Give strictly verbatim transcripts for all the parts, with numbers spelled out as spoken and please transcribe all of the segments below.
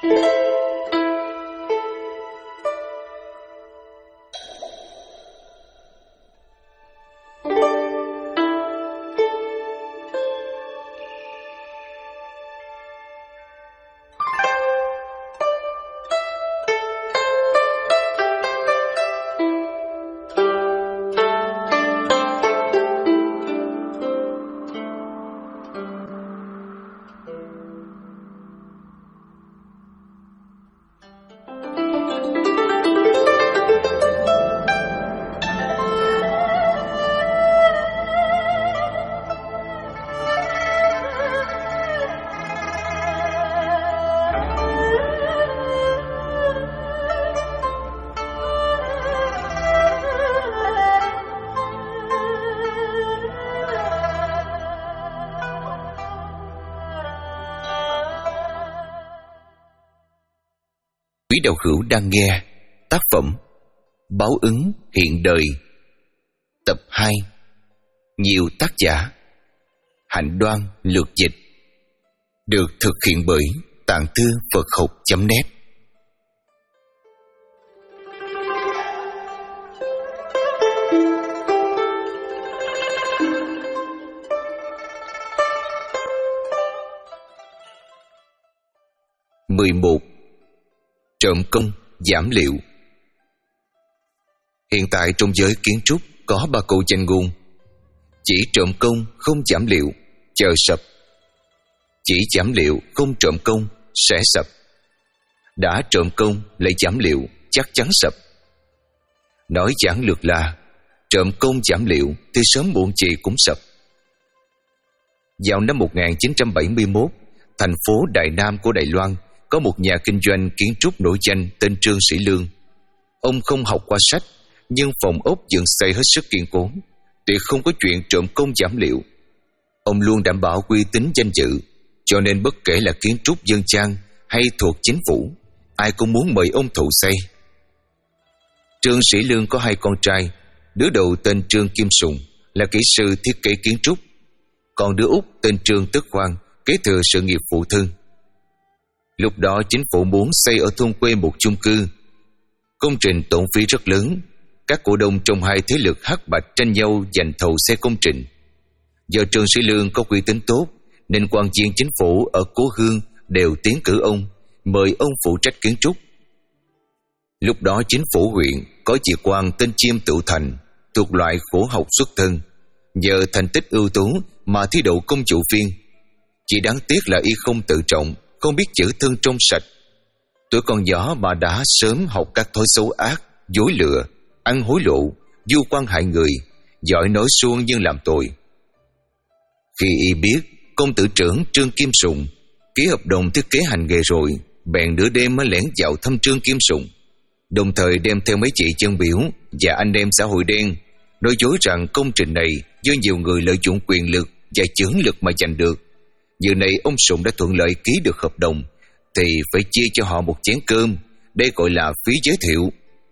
Quý đạo hữu đang nghe tác phẩm Báo ứng hiện đời, tập hai, nhiều tác giả, Hạnh Đoan lược dịch, được thực hiện bởi Tạng Thư Phật Học chấm net. mười một. Trộm công giảm liệu. Hiện tại trong giới kiến trúc có ba câu danh ngôn: chỉ trộm công không giảm liệu, chờ sập; chỉ giảm liệu không trộm công, sẽ sập; đã trộm công lại giảm liệu, chắc chắn sập. Nói giản lược là trộm công giảm liệu thì sớm muộn gì cũng sập. Vào năm một nghìn chín trăm bảy mươi mốt, thành phố Đại Nam của Đài Loan có một nhà kinh doanh kiến trúc nổi danh tên Trương Sĩ Lương. Ông không học qua sách, nhưng phòng ốc dựng xây hết sức kiên cố, tuyệt không có chuyện trộm công giảm liệu. Ông luôn đảm bảo uy tín danh dự, cho nên bất kể là kiến trúc dân gian hay thuộc chính phủ, ai cũng muốn mời ông thụ xây. Trương Sĩ Lương có hai con trai, đứa đầu tên Trương Kim Sùng là kỹ sư thiết kế kiến trúc, còn đứa út tên Trương Tức Khoan kế thừa sự nghiệp phụ thân. Lúc đó chính phủ muốn xây ở thôn quê một chung cư. Công trình tốn phí rất lớn, các cổ đông trong hai thế lực hắc bạch tranh nhau giành thầu xây công trình. Do Trương Sĩ Lương có uy tín tốt, nên quan viên chính phủ ở cố hương đều tiến cử ông, mời ông phụ trách kiến trúc. Lúc đó chính phủ huyện có chị quan tên Chiêm Tự Thành, thuộc loại khổ học xuất thân, nhờ thành tích ưu tú mà thi đậu công chủ viên. Chỉ đáng tiếc là y không tự trọng, không biết chữ thương trong sạch. Tuổi còn nhỏ mà đã sớm học các thói xấu ác, dối lừa, ăn hối lộ, vu quan hại người, giỏi nói suông nhưng làm tội. Khi y biết công tử trưởng Trương Kim Sùng ký hợp đồng thiết kế hành nghề rồi, bèn nửa đêm mới lẻn vào thăm Trương Kim Sùng, đồng thời đem theo mấy chị chân biểu và anh em xã hội đen, nói dối rằng công trình này do nhiều người lợi dụng quyền lực và chưởng lực mà giành được. Giờ này ông Sùng đã thuận lợi ký được hợp đồng thì phải chia cho họ một chén cơm, đây gọi là phí giới thiệu.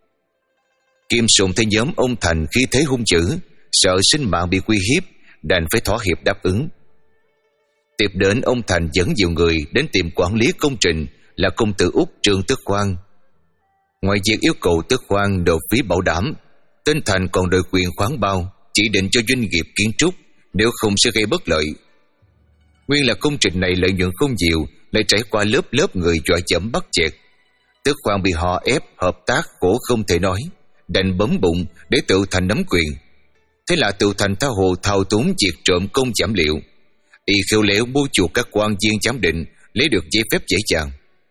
Kim Sùng thấy nhóm ông Thành khí thế hung dữ, sợ sinh mạng bị uy hiếp, đành phải thỏa hiệp đáp ứng. Tiếp đến, ông Thành dẫn nhiều người đến tìm quản lý công trình là công tử út Trương Tức Khoan. Ngoài việc yêu cầu Tức Khoan nộp phí bảo đảm, tên Thành còn đòi quyền khoán bao chỉ định cho doanh nghiệp kiến trúc, nếu không sẽ gây bất lợi. Nguyên là công trình này lợi nhuận không nhiều, lại trải qua lớp lớp người dọa dẫm bắt chẹt. Tức Khoan bị họ ép hợp tác khổ không thể nói, đành bấm bụng để Tự Thành nắm quyền. Thế là Tự Thành tha hồ thao túng việc trộm công giảm liệu. Y khéo léo mua chuộc các quan viên giám định, lấy được giấy phép dễ dàng.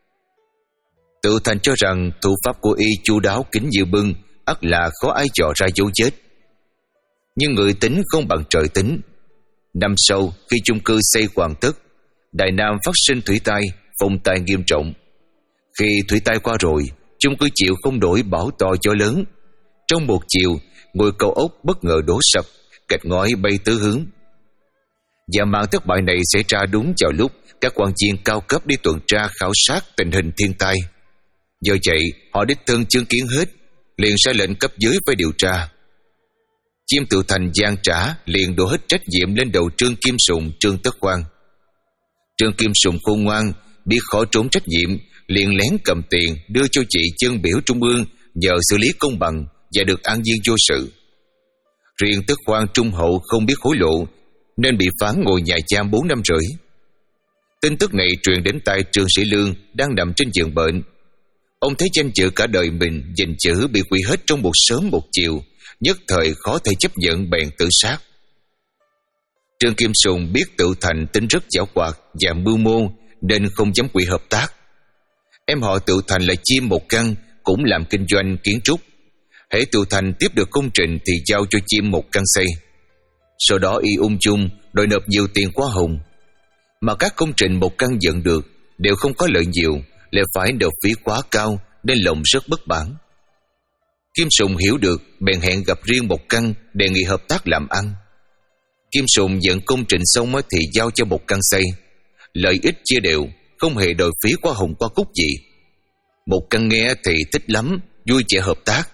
Tự Thành cho rằng thủ pháp của y chu đáo kín như bưng, ắt là khó ai dò ra dấu vết. Nhưng người tính không bằng trời tính. Năm sau, khi chung cư xây hoàn tất, Đại Nam phát sinh thủy tai, phong tai nghiêm trọng. Khi thủy tai qua rồi, chung cư chịu không nổi bão to gió lớn. Trong một chiều, ngôi cao ốc bất ngờ đổ sập, gạch ngói bay tứ hướng. Và màn thất bại này xảy ra đúng vào lúc các quan viên cao cấp đi tuần tra khảo sát tình hình thiên tai. Do vậy, họ đích thân chứng kiến hết, liền ra lệnh cấp dưới phải điều tra. Chiêm Tự Thành gian trả, liền đổ hết trách nhiệm lên đầu Trương Kim Sùng, Trương Tất Khoan. Trương Kim Sùng khôn ngoan, biết khó trốn trách nhiệm, liền lén cầm tiền đưa cho chị chân biểu trung ương nhờ xử lý công bằng và được an viên vô sự. Riêng Tất Khoan trung hậu không biết hối lộ nên bị phán ngồi nhà giam bốn năm rưỡi. Tin tức này truyền đến tai Trương Sĩ Lương đang nằm trên giường bệnh. Ông thấy danh dự cả đời mình dình chữ bị hủy hết trong một sớm một chiều, nhất thời khó thể chấp nhận, bèn tự sát. Trương Kim Sùng biết Tự Thành tính rất giảo hoạt và mưu mô nên không dám quỵ hợp tác. Em họ Tự Thành là Chim Một Căn, cũng làm kinh doanh kiến trúc. Hễ Tự Thành tiếp được công trình thì giao cho Chim Một Căn xây. Sau đó y ung chung đòi nộp nhiều tiền hoa hồng. Mà các công trình Một Căn nhận được đều không có lợi nhiều, lại phải nộp phí quá cao nên lòng rất bất mãn. Kim Sùng hiểu được, bèn hẹn gặp riêng Một Căn đề nghị hợp tác làm ăn. Kim Sùng nhận công trình xong thì giao cho Một Căn xây, lợi ích chia đều, không hề đòi phí hoa hồng qua cúc gì. Một Căn nghe thì thích lắm, vui vẻ hợp tác.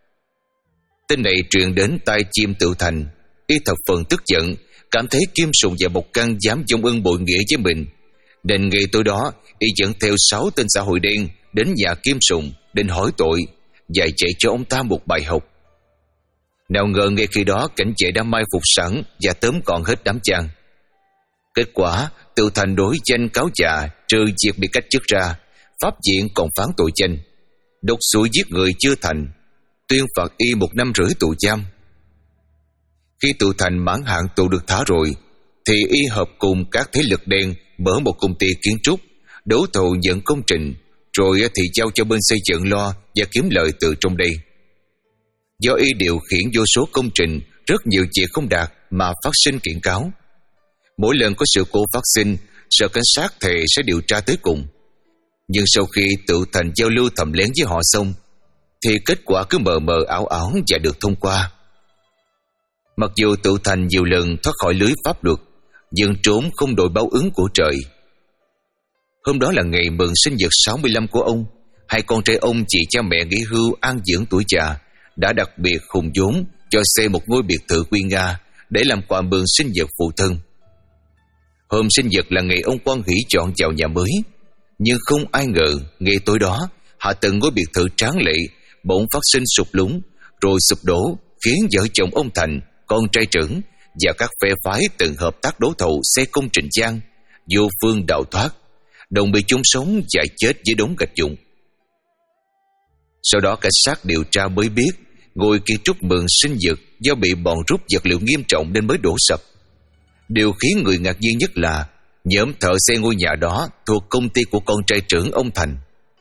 Tin này truyền đến tai Chim Tự Thành, y thập phần tức giận, cảm thấy Kim Sùng và Một Căn dám vong ân bội nghĩa với mình, nên ngay tối đó y dẫn theo sáu tên xã hội đen đến nhà Kim Sùng định hỏi tội và dạy cho ông ta một bài học. Nào ngờ ngay khi đó cảnh vệ đã mai phục sẵn và tóm gọn hết đám chàng. Kết quả Tự Thành đối danh cáo chà, trừ việc bị cách chức ra, pháp viện còn phán tội danh độc xủi giết người chưa thành, tuyên phạt y một năm rưỡi tù giam. Khi Tự Thành mãn hạn tù được thả rồi, thì y hợp cùng các thế lực đen mở một công ty kiến trúc, đấu thầu nhận công trình, rồi thì giao cho bên xây dựng lo và kiếm lợi từ trong đây. Do y điều khiển vô số công trình, rất nhiều việc không đạt mà phát sinh kiện cáo. Mỗi lần có sự cố phát sinh, sở cảnh sát thề sẽ điều tra tới cùng. Nhưng sau khi Tự Thành giao lưu thầm lén với họ xong, thì kết quả cứ mờ mờ ảo ảo và được thông qua. Mặc dù Tự Thành nhiều lần thoát khỏi lưới pháp luật, nhưng trốn không đội báo ứng của trời. Hôm đó là ngày mừng sinh nhật sáu mươi lăm của ông. Hai con trai ông chị cha mẹ nghỉ hưu an dưỡng tuổi già đã đặc biệt hùng vốn cho xây một ngôi biệt thự quy nga để làm quà mừng sinh nhật phụ thân. Hôm sinh nhật là ngày ông quan hỷ chọn vào nhà mới, nhưng không ai ngờ ngày tối đó hạ tầng ngôi biệt thự tráng lệ bỗng phát sinh sụp lún rồi sụp đổ, khiến vợ chồng ông Thành, con trai trưởng và các phe phái từng hợp tác đấu thầu xây công trình gian vô phương đào thoát, đồng bị chung sống và chết dưới đống gạch vụn. Sau đó cảnh sát điều tra mới biết ngôi kiến trúc mừng sinh nhật do bị bọn rút vật liệu nghiêm trọng nên mới đổ sập. Điều khiến người ngạc nhiên nhất là nhóm thợ xây ngôi nhà đó thuộc công ty của con trai trưởng ông Thành.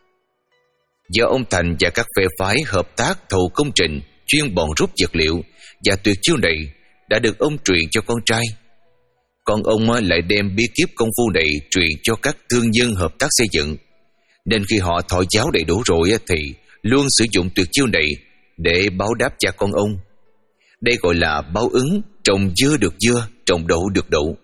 Do ông Thành và các phe phái hợp tác thầu công trình chuyên bọn rút vật liệu, và tuyệt chiêu này đã được ông truyền cho con trai. Còn ông lại đem bí kíp công phu này truyền cho các thương nhân hợp tác xây dựng, nên khi họ thọ giáo đầy đủ rồi thì luôn sử dụng tuyệt chiêu này để báo đáp cha con ông. Đây gọi là báo ứng, trồng dưa được dưa, trồng đậu được đậu.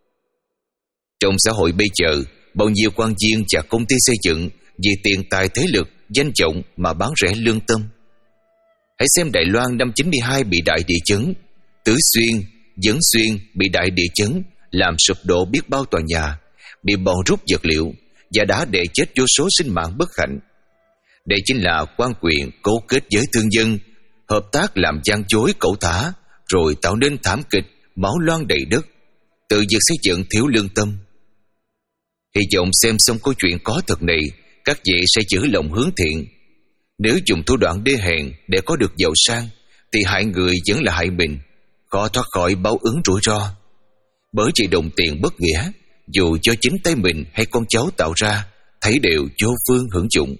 Trong xã hội bây giờ, bao nhiêu quan viên và công ty xây dựng vì tiền tài thế lực, danh vọng mà bán rẻ lương tâm. Hãy xem Đài Loan năm chín mươi hai bị đại địa chấn, Tứ Xuyên, Dấn Xuyên bị đại địa chấn làm sụp đổ biết bao tòa nhà, bị bọn rút vật liệu và đã để chết vô số sinh mạng bất hạnh. Đây chính là quan quyền cấu kết với thương dân, hợp tác làm gian dối cẩu thả, rồi tạo nên thảm kịch máu loang đầy đất từ việc xây dựng thiếu lương tâm. Hy vọng xem xong câu chuyện có thật này, các vị sẽ giữ lòng hướng thiện. Nếu dùng thủ đoạn đê hèn để có được giàu sang, thì hại người vẫn là hại mình, khó thoát khỏi báo ứng rủi ro. Bởi vì đồng tiền bất nghĩa, dù cho chính tay mình hay con cháu tạo ra, thấy đều vô phương hưởng dụng.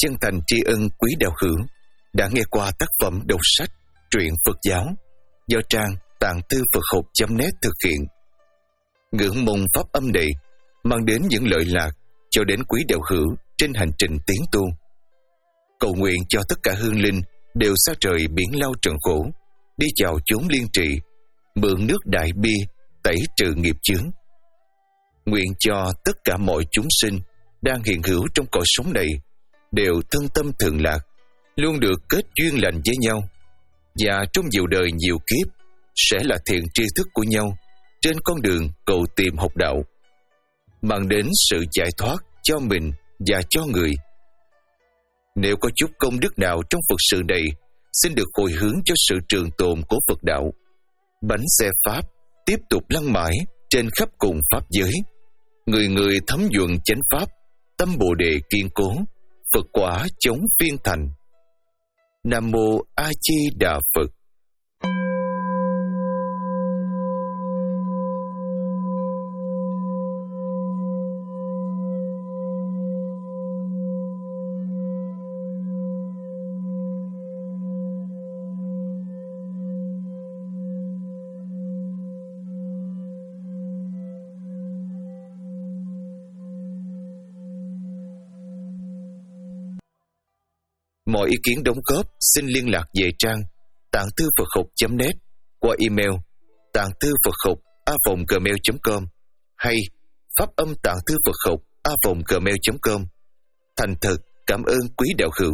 chân thành tri ân quý đạo hữu đã nghe qua tác phẩm đọc sách truyện Phật giáo do trang tạng thư Phật học chấm net thực hiện. Ngưỡng mong pháp âm này mang đến những lợi lạc cho đến quý đạo hữu trên hành trình tiến tu. Cầu nguyện cho tất cả hương linh đều xa trời biển lao trần khổ, đi vào chốn liên trì, mượn nước đại bi tẩy trừ nghiệp chướng. Nguyện cho tất cả mọi chúng sinh đang hiện hữu trong cõi sống này đều thân tâm thường lạc, luôn được kết duyên lành với nhau, và trong nhiều đời nhiều kiếp sẽ là thiện tri thức của nhau trên con đường cầu tìm học đạo, mang đến sự giải thoát cho mình và cho người. Nếu có chút công đức nào trong Phật sự này, xin được hồi hướng cho sự trường tồn của Phật đạo. Bánh xe Pháp tiếp tục lăn mãi trên khắp cùng Pháp giới. Người người thấm nhuần chánh Pháp, tâm Bồ Đề kiên cố, Phật quả chống phiên thành. Nam Mô A Di Đà Phật. Mọi ý kiến đóng góp xin liên lạc về trang tạng thư Phật học chấm net qua email tạng thư Phật học a vòng gmail chấm com hay pháp âm tạng thư Phật học a vòng gmail chấm com. Thành thật cảm ơn quý đạo hữu.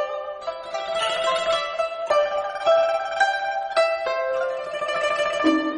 Thank you.